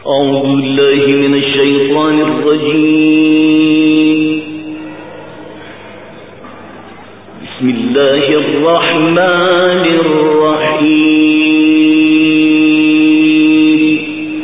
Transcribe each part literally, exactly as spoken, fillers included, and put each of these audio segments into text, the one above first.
أعوذ بالله من الشيطان الرجيم. بسم الله الرحمن الرحيم.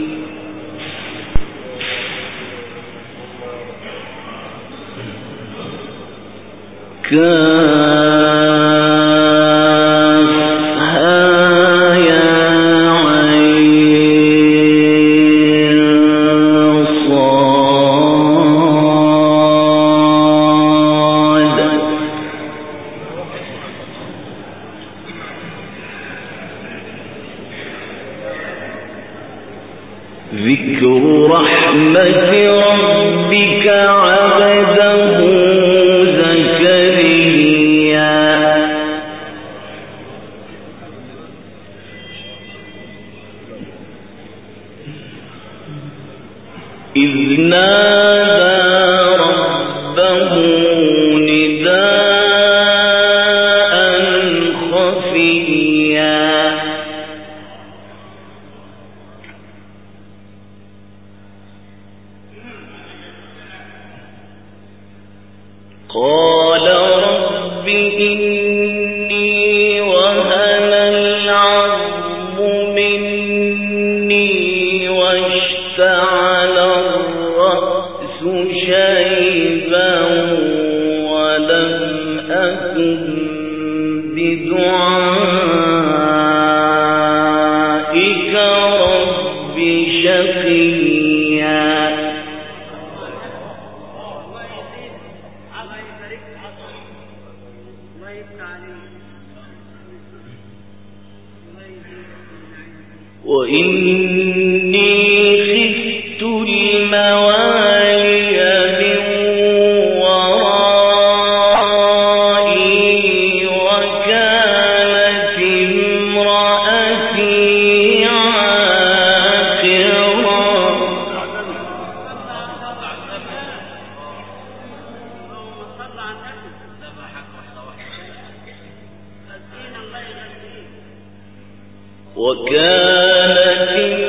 ذكر رحمة ربك عبده زكريا إذ نادى ربه نداء خفيا قال رب إني وهن العظم مني واشتعل الرأس شيبا ولم أكن بدعائك رب شقيا وإني خفت الموالي من ورائي وكانت امرأتي عاقرا وكانت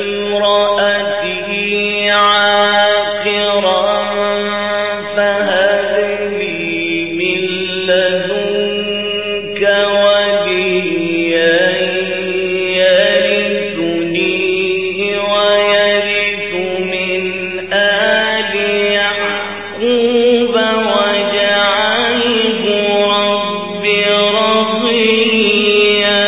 امرأتي عاقرا فهب لي من لدنك وليا يرثني ويرث من آل يعقوب واجعله رب رضيا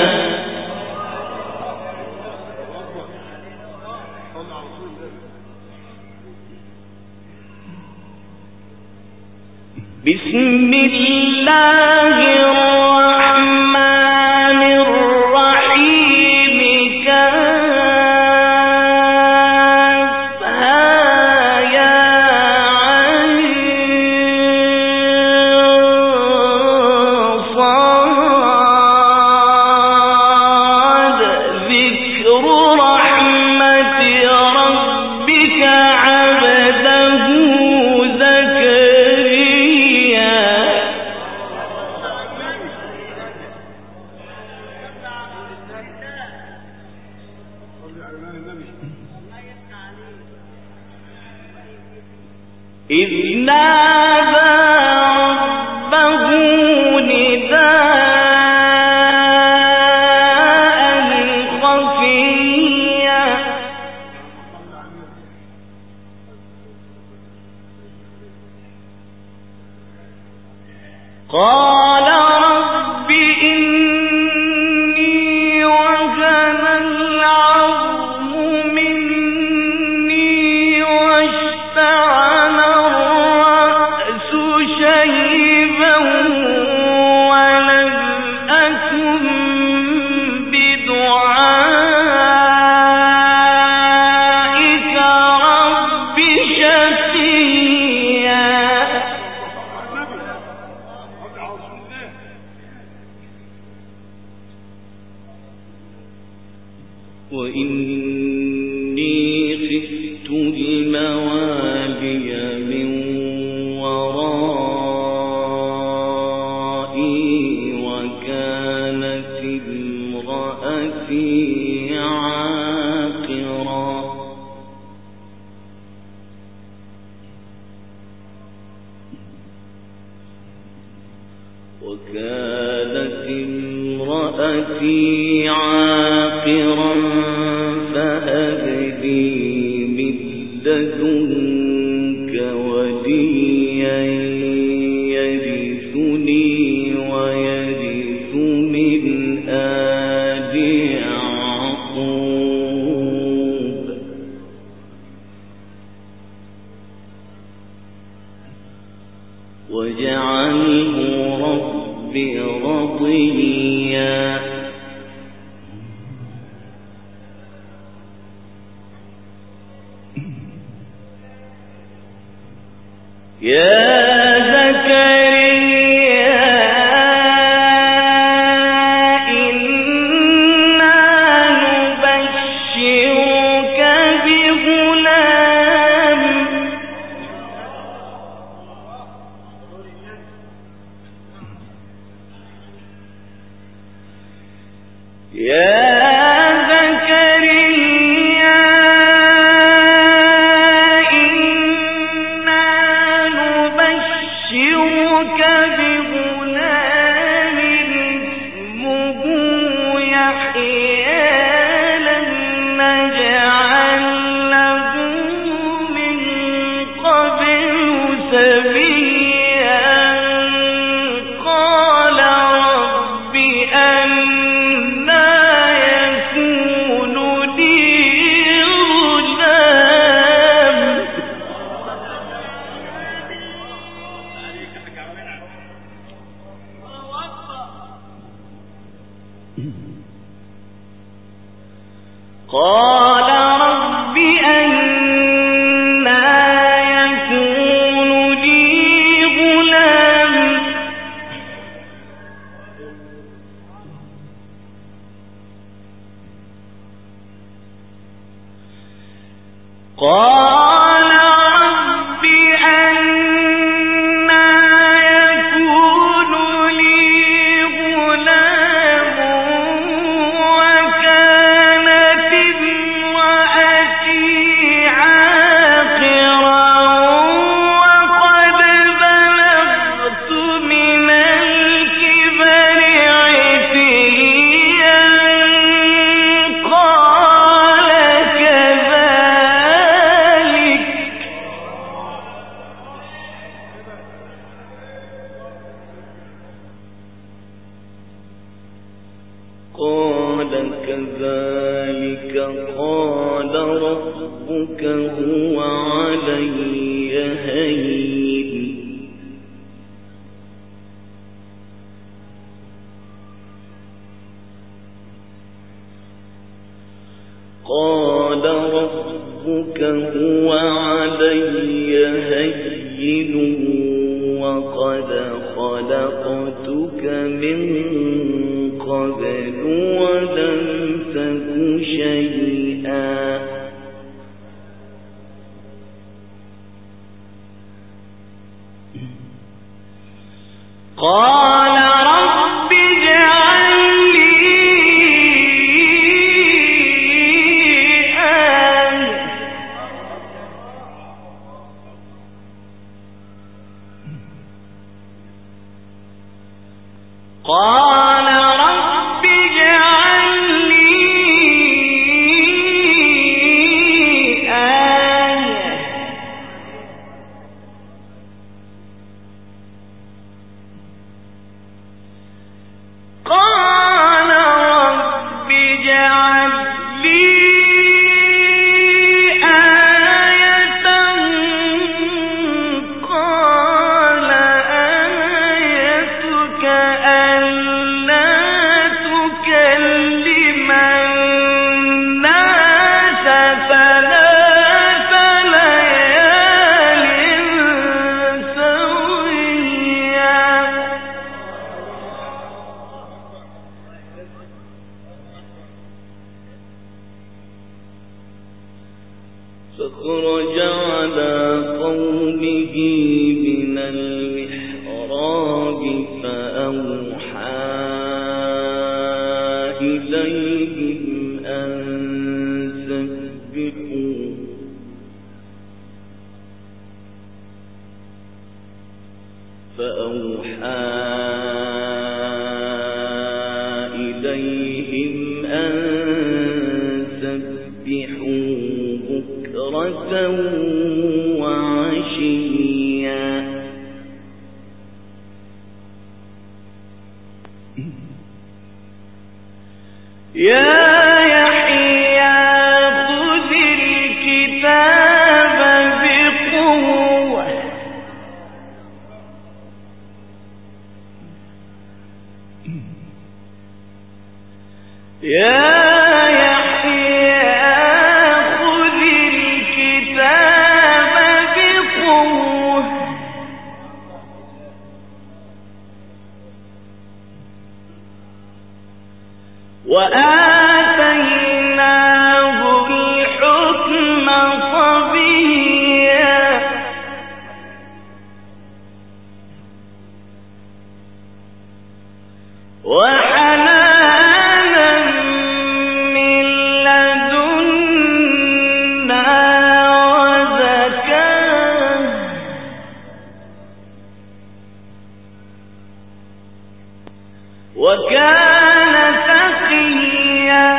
بسم الله الرحمن الرحيم كافها يا عين صاد ذكر رحمة ربك عبده زكريا إذ نادى ربه نداء خفيا قال رب إني وهن العظم مني واشتعل الرأس شيبا ولم أكن بدعائك رب شقيا وإني خفت الموالي من ورائي وكانت امرأتي عاقرا امرأتي عاقرا فهب لي من لدنك وليا يرثني ويرث من آل يعقوب واجعله رب رضيا. يا زكريا إنا نبشرك بغلام يا قال رب أنى يكون لي غلام قال رب أنى يكون لي غلام وكانت امرأتي عاقرا وقد بلغت من الكبر عتيا قال كذلك قال كذلك قال ربك هو علي هين قال ربك هو علي هين وقد خلقتك من قبل ولم تك شيئا قال رب اجعل لي آية قال رب اجعل لي آية قال رب اجعل لي آية قال آيتك ألا تكلم الناس ثلاث ليال سويا فخرج على قومه من المحراب فأوحى إليهم أن سبحوا فأوحى إليهم بكرة وعشيا يا يحيى خذ الكتاب بقوة يا وآتيناه الحكم صبيا وحنانا من لدنا وزكاة وكان تقيا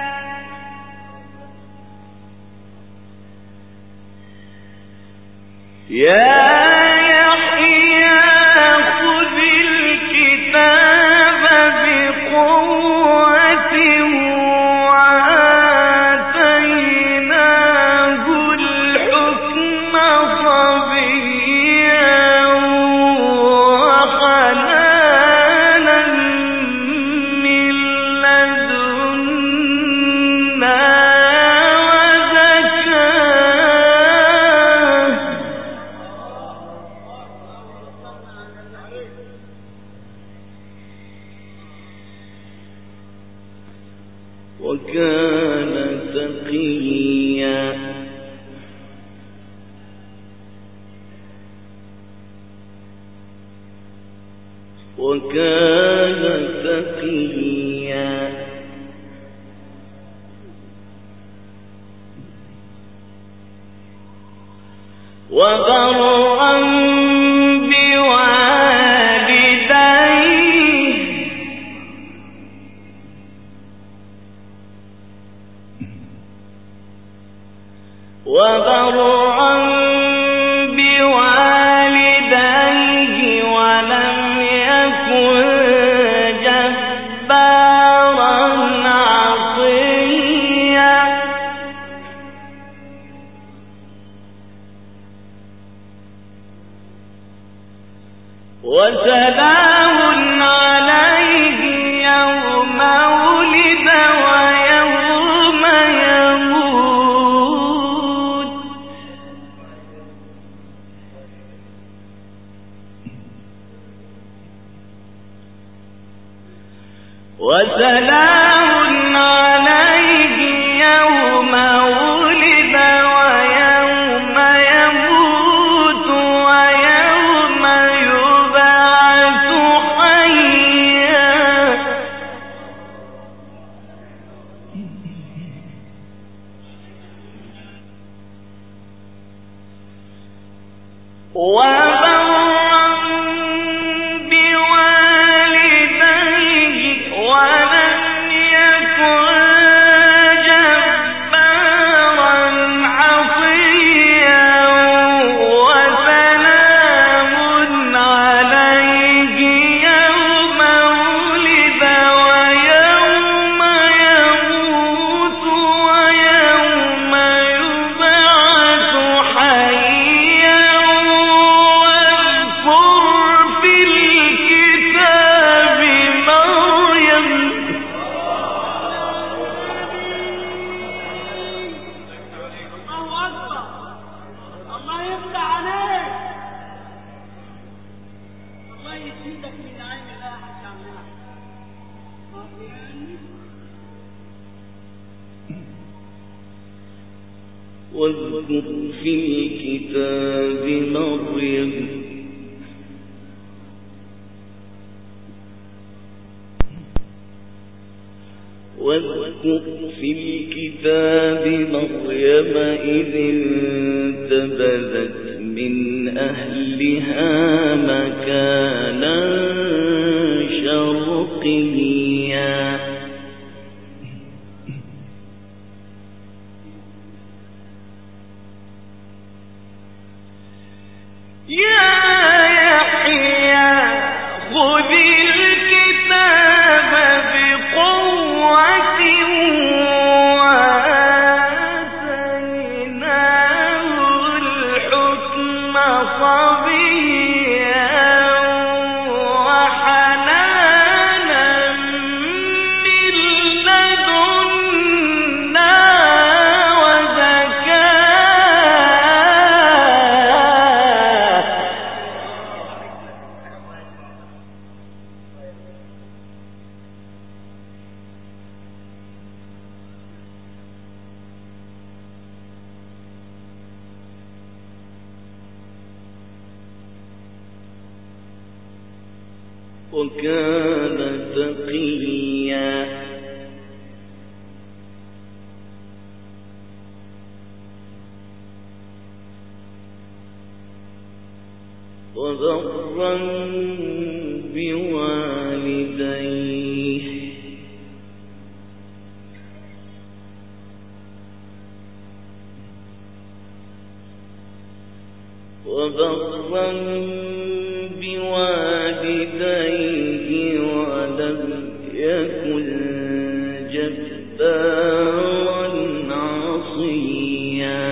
يا يحيى خذ الكتاب بقوة وآتيناه الحكم صبيا وحنانا من لدنا وكان تقيا وكان تقيا وبرا بوالديه وبرا بوالديه ولم يكن جبارا عصيا وسلام عليه يوم ولد ويوم يموت وسلام عليه يوم ولد ويوم يموت ويوم يبعث حيا وبرا بوالديه ولم يكن جبارا عصيا وسلام عليه يوم ولد ويوم يموت ويوم يبعث حيا واذكر في الكتاب مريم الله أكبر. الله يفتح عليك. الله يزيدك من عين الله حكامنا. واذكر في الكتاب مريم واذكر في الكتاب مريم إذ انتبذت من أهلها مكانا شرقيا وكان تقيا وبرا بوالديه وبرا بوالديه ولم يكن جبارا عصيا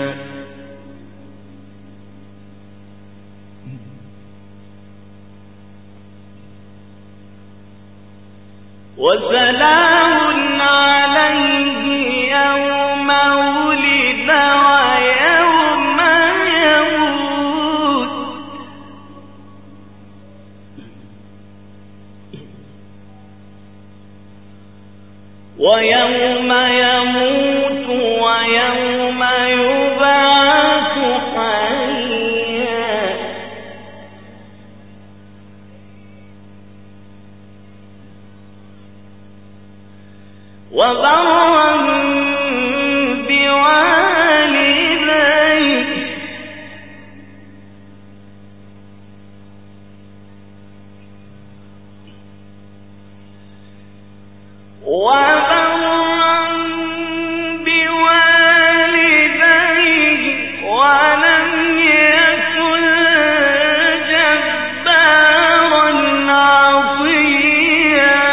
وسلام عليه يوم ولد ويوم يموت ويوم يموت ويوم يبعث حيا وبرا بوالديه وبرا بوالديه ولم يكن جبارا عصيا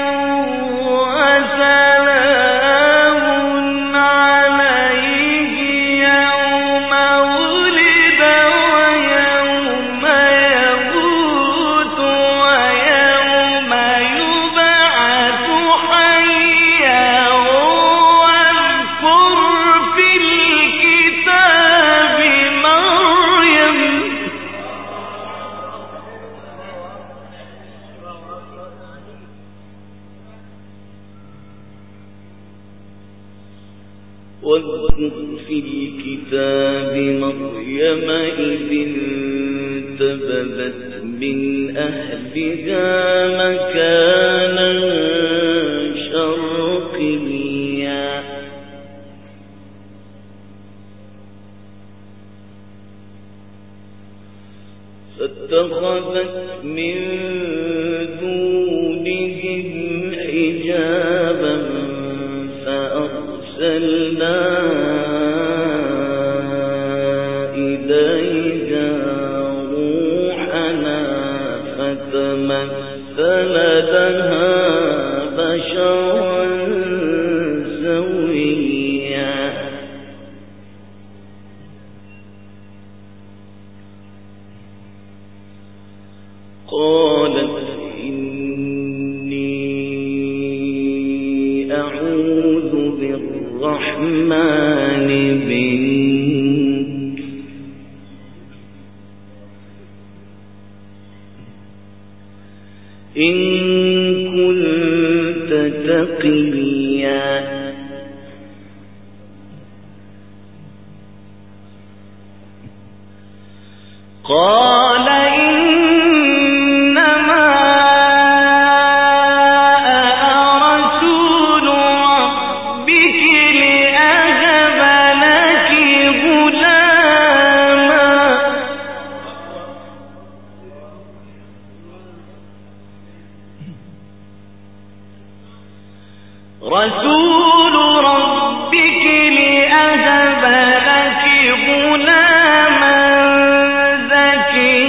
وسلام عليه يوم ولد ويوم يموت ويوم يبعث حيا واذكر في الكتاب مريم واذكر في الكتاب مريم إذ انتبذت من أهلها مكانا شرقيا فاتخذت من دونهم حجابا فأرسلنا إليها روحنا فتمثل لها بشرا سويا قالت إني أعوذ بالرحمن منك إن كنت تقيا قال إنما أنا رسول ربك لأهب لك غلاما رسول ربك لأهب لك غلاما زكيا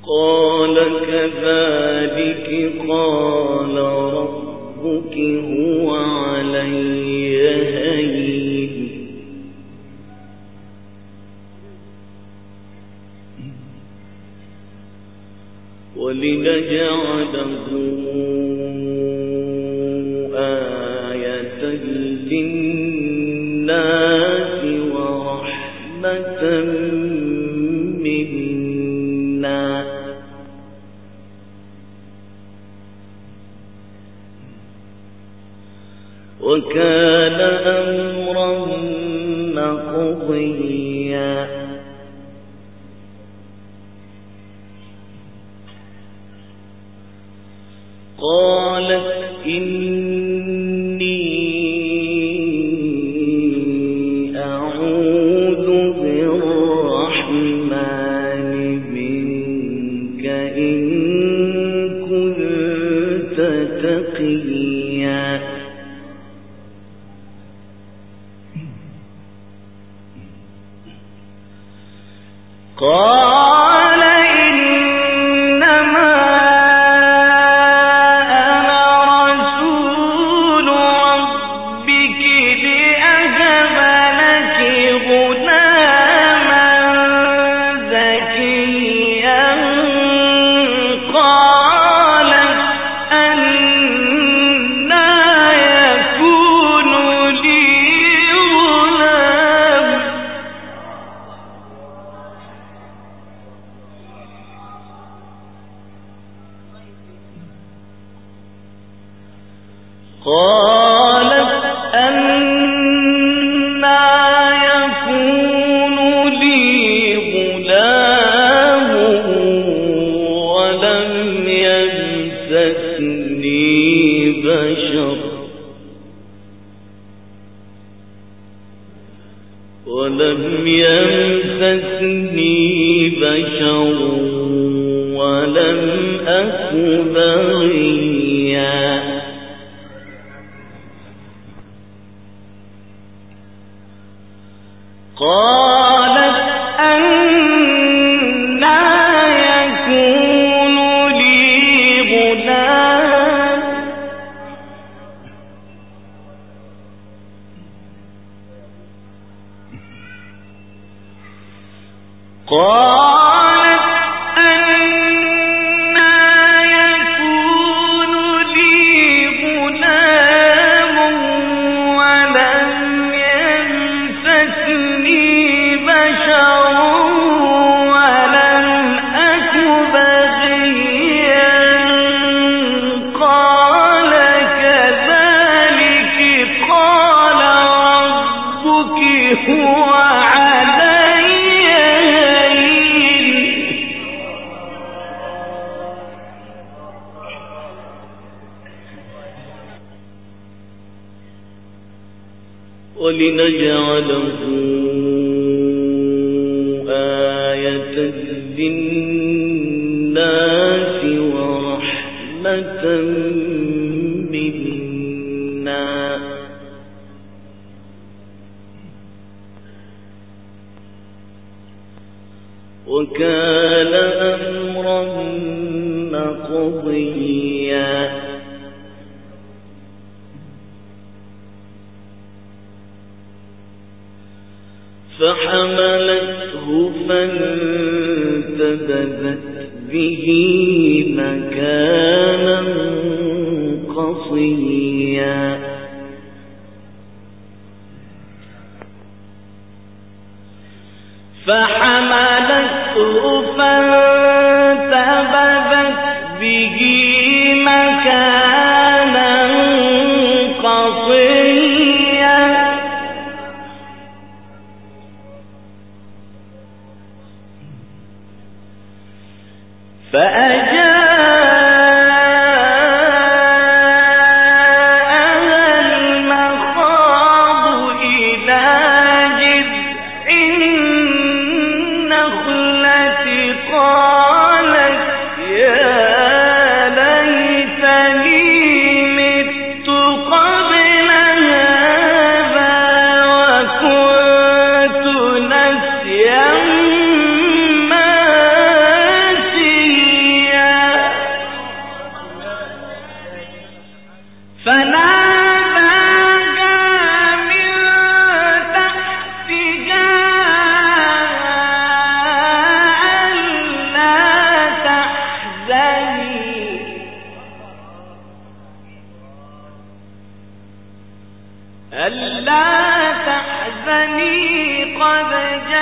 قال كذلك قال ربك هو علي هين ولنجعله آية للناس ورحمة منا وكان أمرا مقضيا قالت إني أعوذ بالرحمن منك إن كنت تقيا قال إنما أنا رسول ربك لأهب لك غلاما زكيا قالت أنى يكون لي غلام قالت أنى يكون لي غلام ولم يمسسني بشر ولم يمسسني بشر ولم أك بغيا قالت أنى يكون لي غلام قالت أنى يكون لي غلام ولم يمسسني بشر ولم أك بغيا قال كذلك قال ربك هو علي هين ولنجعله آية للناس ورحمة منا وكان أمرا مقضيا فحملته فانتبذت به مكانا قصيا فحملته فانتبذت به مكانا قصيا فأجاءها المخاض إلى جذع النخلة قالت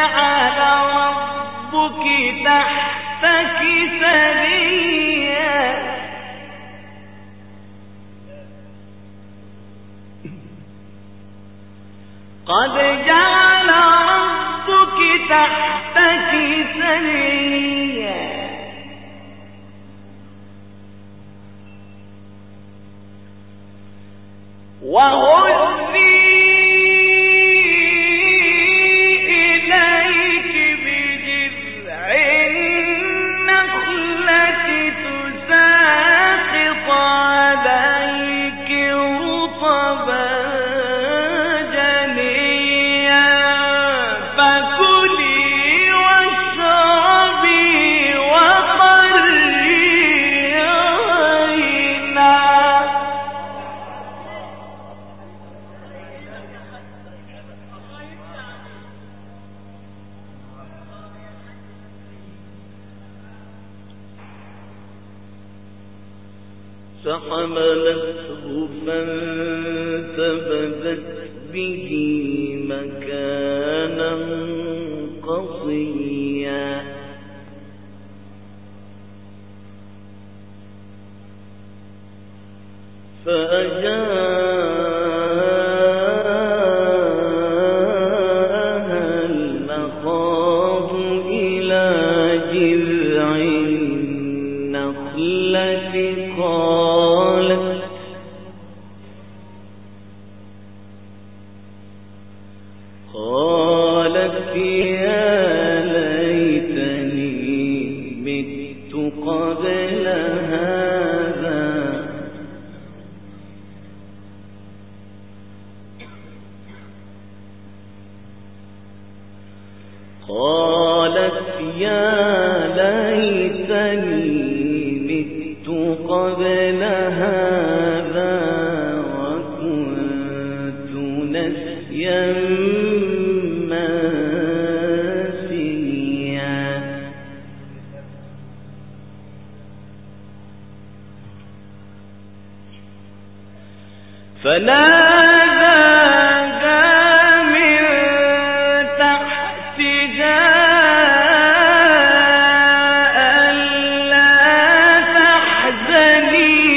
جعل ربك تحتك سريا قد جعل ربك تحتك سريا وهزي إليك بجذع النخلة تساقط عليك رطبا جنيا فكلي واشربي وقري عينا فحملته فانتبذت به مكانا قصيا فأجاءها المخاض إلى جذع النخلة قالت قالت يا ليتني مت قبل هذا قالت يا ليتني مت قبل هذا وكنت نسيا منسيا فناداها من تحتها ألا تحزني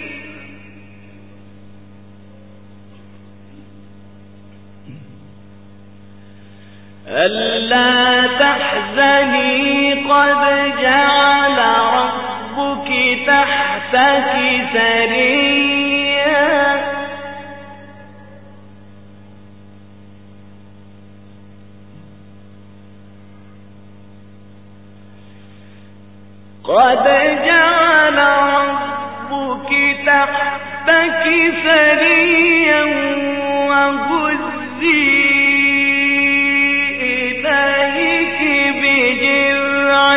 ألا تحزني قد جعل ربك تحتك سريا قد جعل ربك تحتك سريا وهزي إليك بجذع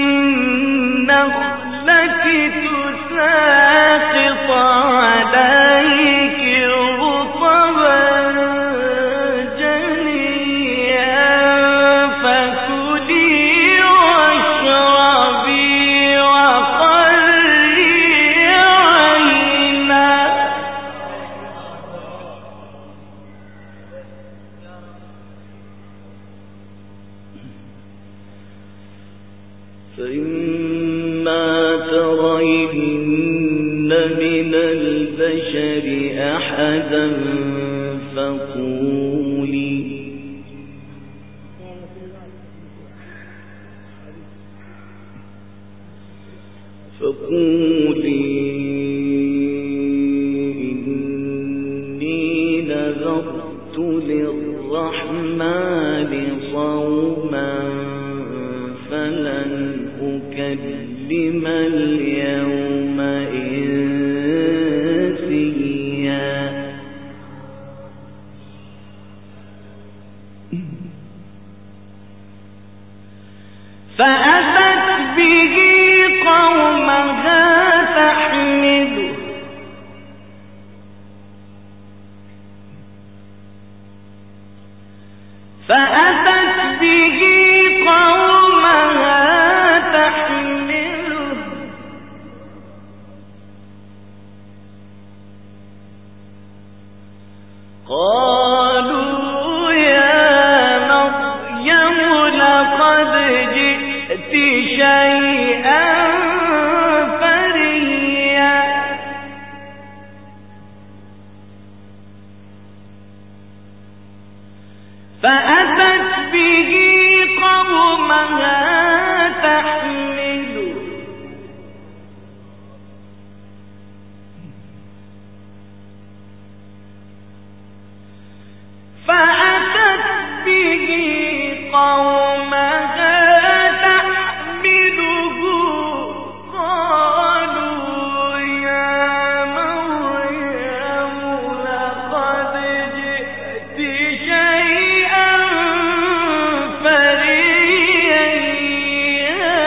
النخلة تساقط عليك رطبا جنيا فكلي واشربي وقري عينا فإما ترين من البشر أحدا فقولي فقولي إني نذرت للرحمن صوما فلن أكلم اليوم إنسيا فأتت به قومها تحمله فأتت به قومها تحمله قالوا يا مريم فأتت به قومها تحمله فأتت به قومها تحمله قالوا يا مريم لقد جئت شيئا فريا يا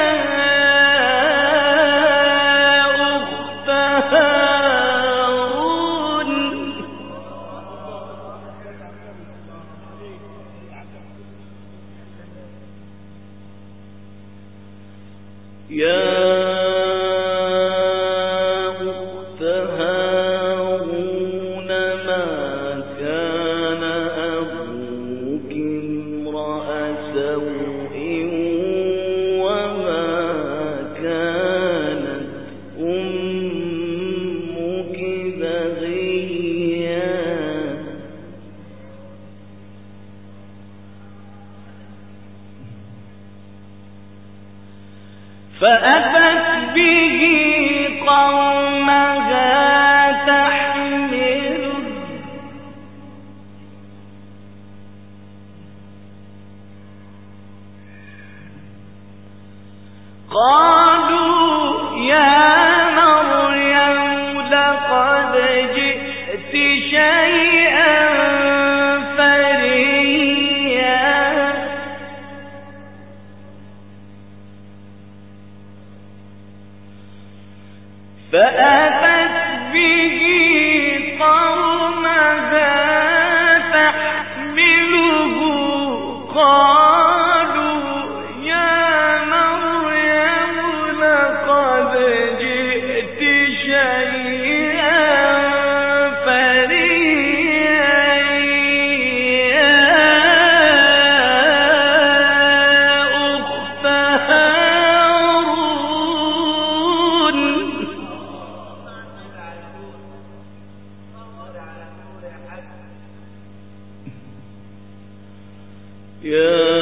أخت هارون يا أخت هارون ما كان أبوك امرأ سوء وما كانت أمك بغيا فأتت به قومها تحمله قالوا يا مريم لقد جئت شيئا فريا فأتت به قومها تحمله قالوا يا مريم لقد جئت شيئا فريا يا أخت هارون يا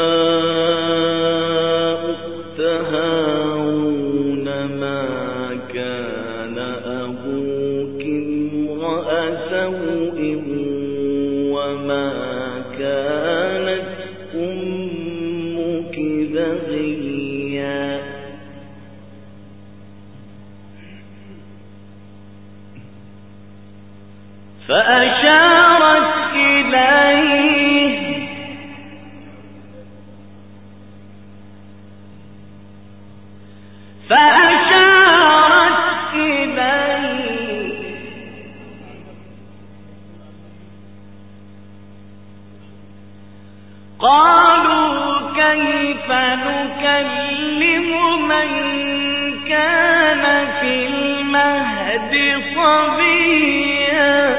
أخت هارون ما كان أبوك امرأ سوء وما كانت أمك بغيا فأشارت إليه فأشارت إليه قالوا كيف نكلم من كان في المهد صبيا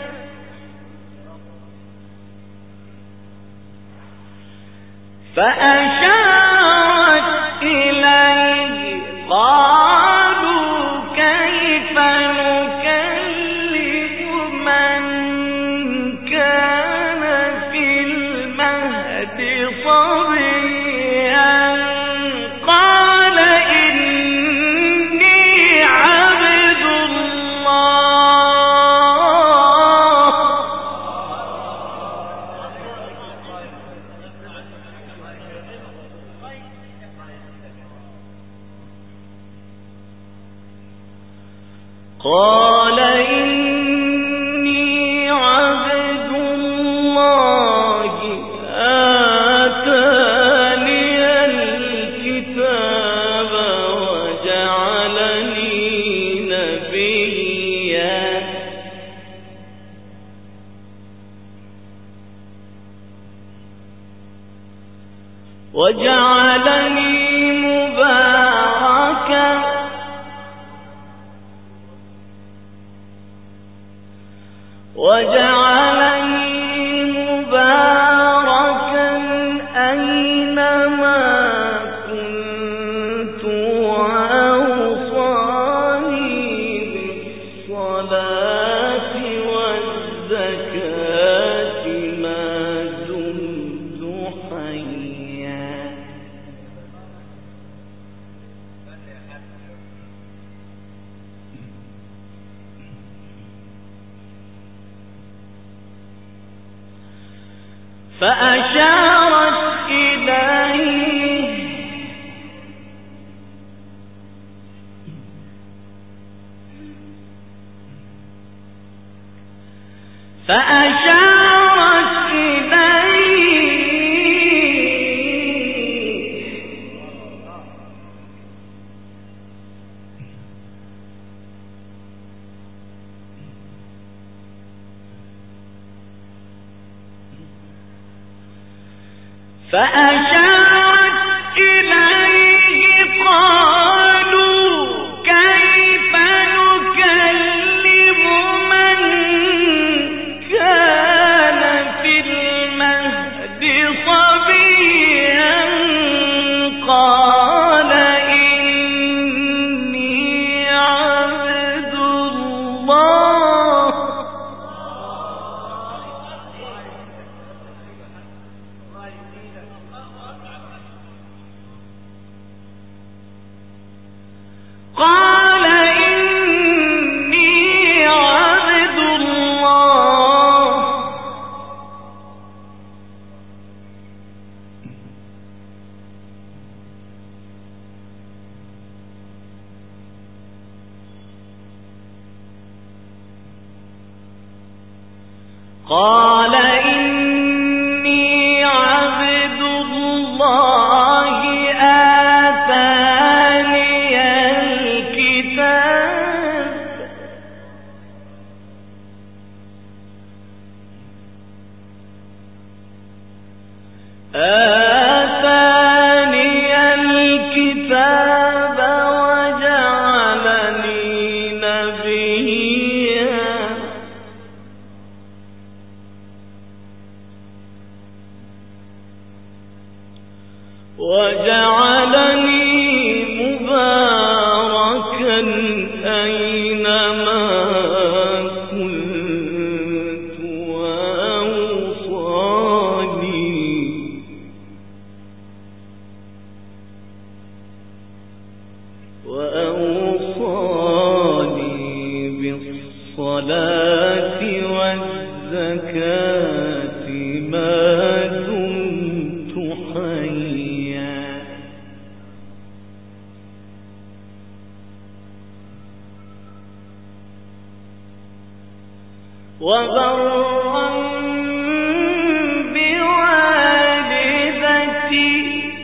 فأشارت إليه قالوا كيف نكلم من كان في المهد صبيا قال إني عبد الله قال إني عبد الله آتاني الكتاب وجعلني نبيا وجعلني مباركا وجعلني مباركا أينما كنت وأوصاني بالصلاة والزكاة ما دمت فأشارت إليه فأشارت إليه فأشارت إليه قالوا كيف نكلم من كان في المهد صبيا قال إني عبد الله قال إني عبد الله قال إني عبد الله آتاني الكتاب آتاني الكتاب وجعلني نبيا وجعلني مباركا أينما كنت وأوصاني وأوصاني بالصلاة والزكاة ما دمت حيا وبرا بوالدتي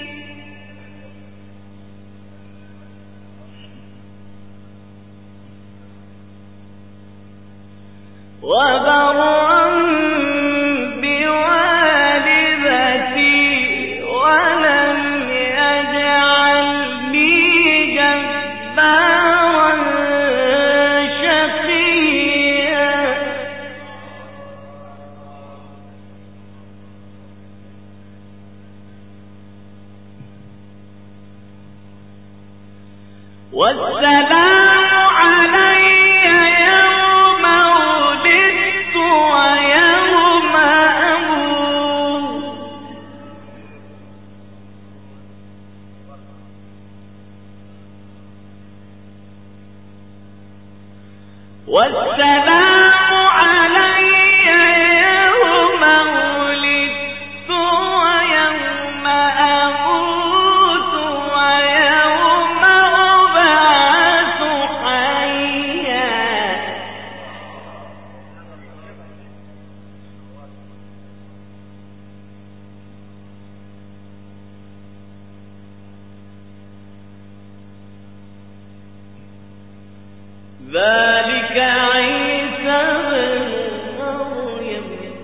وبرا بوالدتي ولم يجعلني جبارا شقيا والسلام علي يوم ولدت ويوم أموت والسلام علي يوم ولدت ويوم أموت ويوم أبعث حيا ذلك عيسى بن مريم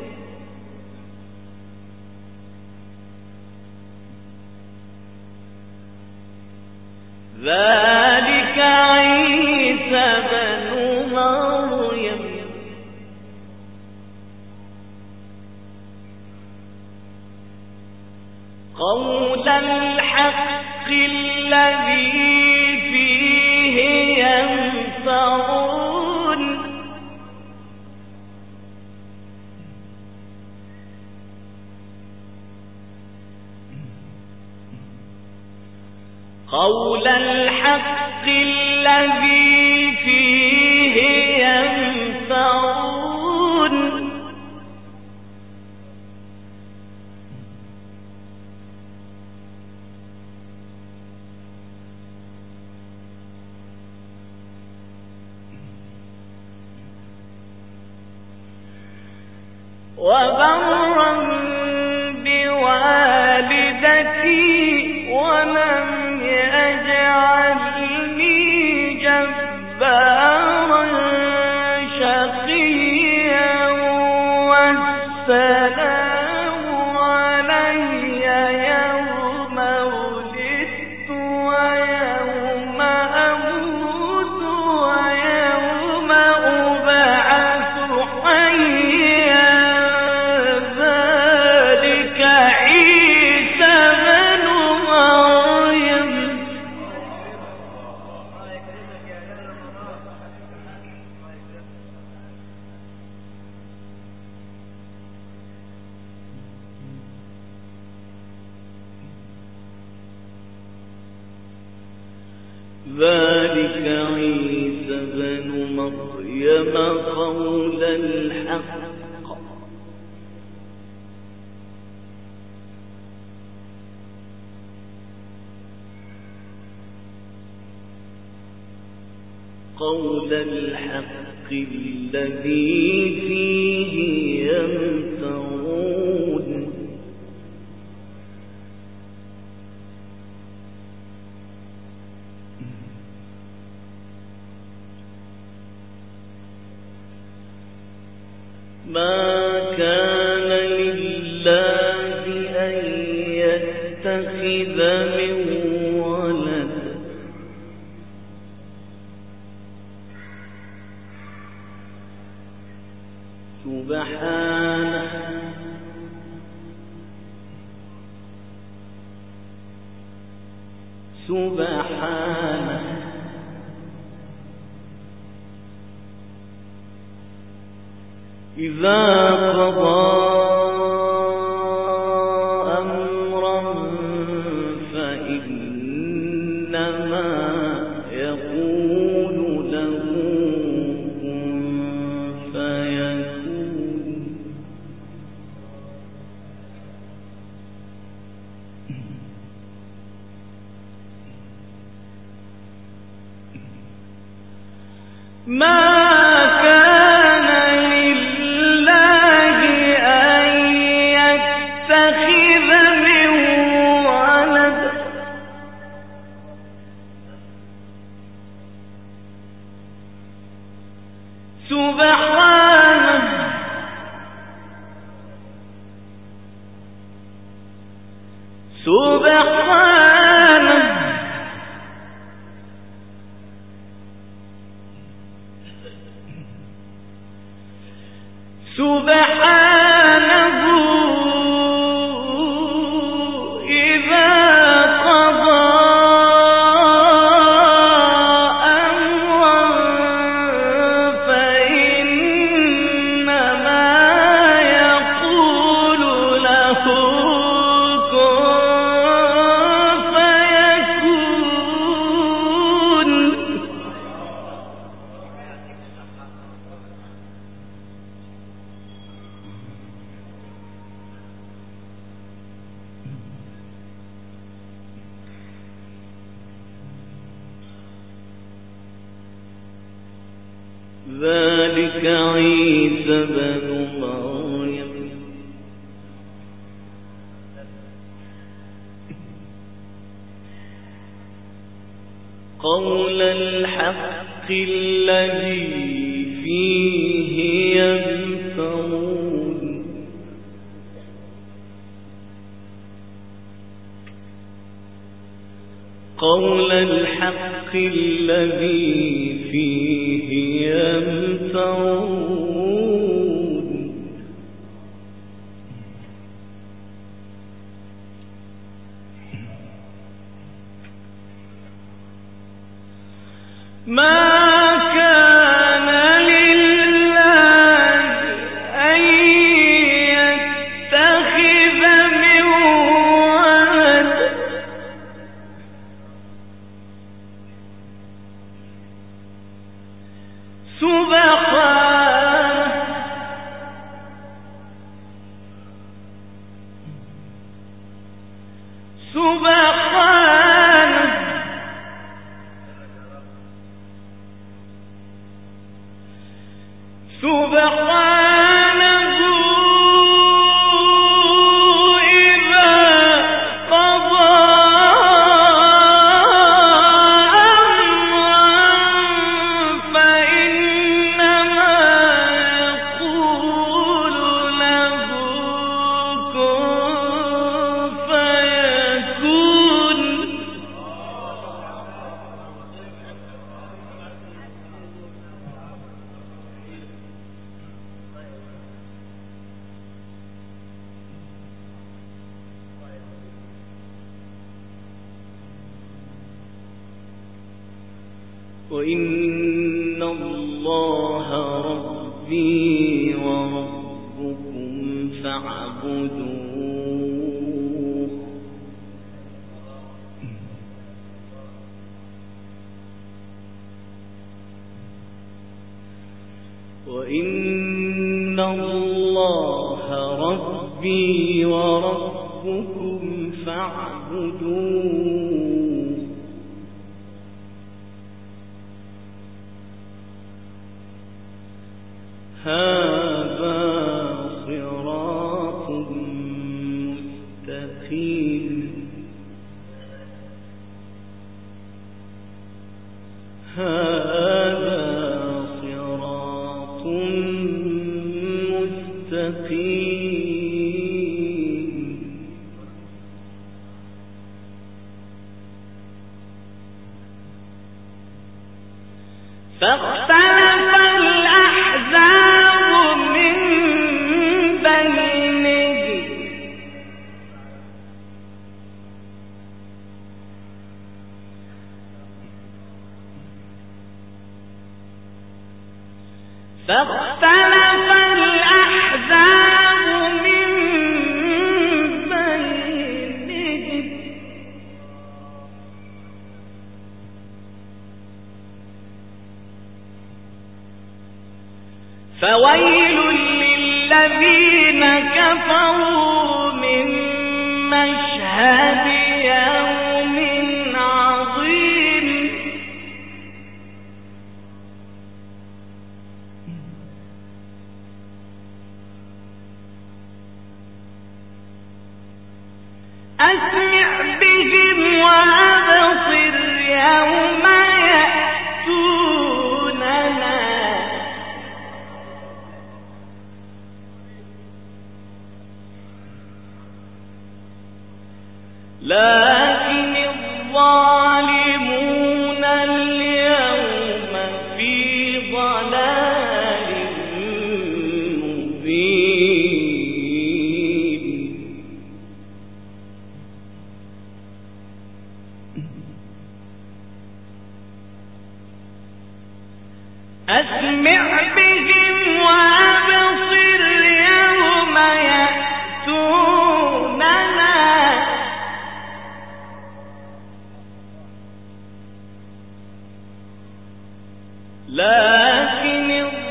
ذلك عيسى بن مريم قول الحق الذي فيه يمترون قول الحق الذي فيه يمترون وبرا بوالدتي ولم يجعلني جبارا شقيا والسلام علي يوم ولدت ويوم أموت ويوم أبعث حيا ذلك عيسى بن مريم. ذلك عيسى بن مريم قول الحق قول الحق الذي فيه يمترون. ما كان لله أن يتخذ من ولد سبحانه سبحانه إذا قضى أمرا فإنما يقول له كن فيكون. ما كان لله أن يتخذ من ولد سبحانه سبحانه سبحانه إذا قضى أمرا فإنما يقول له كن فيكون. ذلك عيسى بن مريم قول الحق الذي فيه يمترون. قول الحق الذي فيه يمترون. ما كان لله أن يتخذ من ولد سبحانه سبحانه سبحانه وإن الله ربي وربكم فاعبدوه وإن الله ربي وربكم فاعبدوه هذا صراط مستقيم هذا صراط مستقيم فاختلف الأحزاب من بينهم فاختلف الأحزاب من بينهم فويل للذين كفروا من مشهد يوم عظيم أسمع بهم وأبصر يوم يأتوننا لكن الظالمون اليوم في ضلال مبين أسمع بهم وأبصر يوم يأتوننا لكن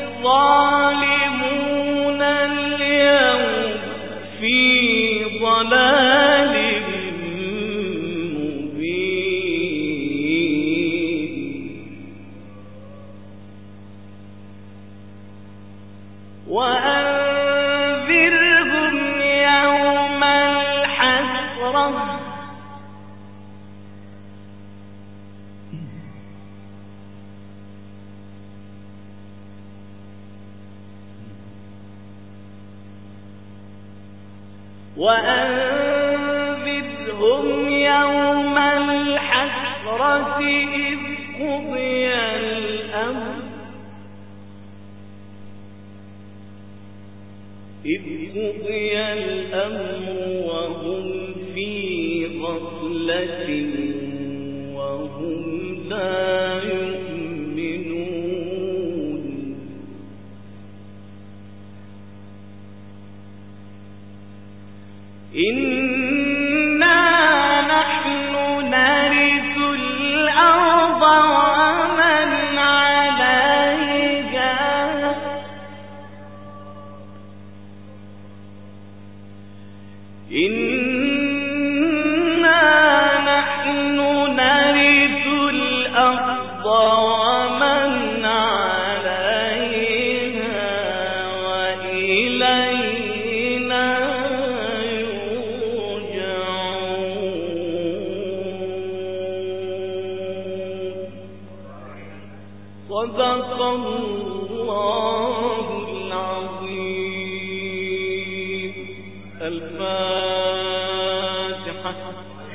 الظالمون اليوم في ضلال مبين وأنذرهم يوم الحسرة وأنذرهم يوم الحسرة إذ قضي الأمر إذ قضي الأمر وهم في غفلة وهم لا يؤمنون إنا نحن نرث الأرض ومن عليها إنا نحن نرث الأرض ومن عليها وإلينا صدق الله العظيم. الفاتحة.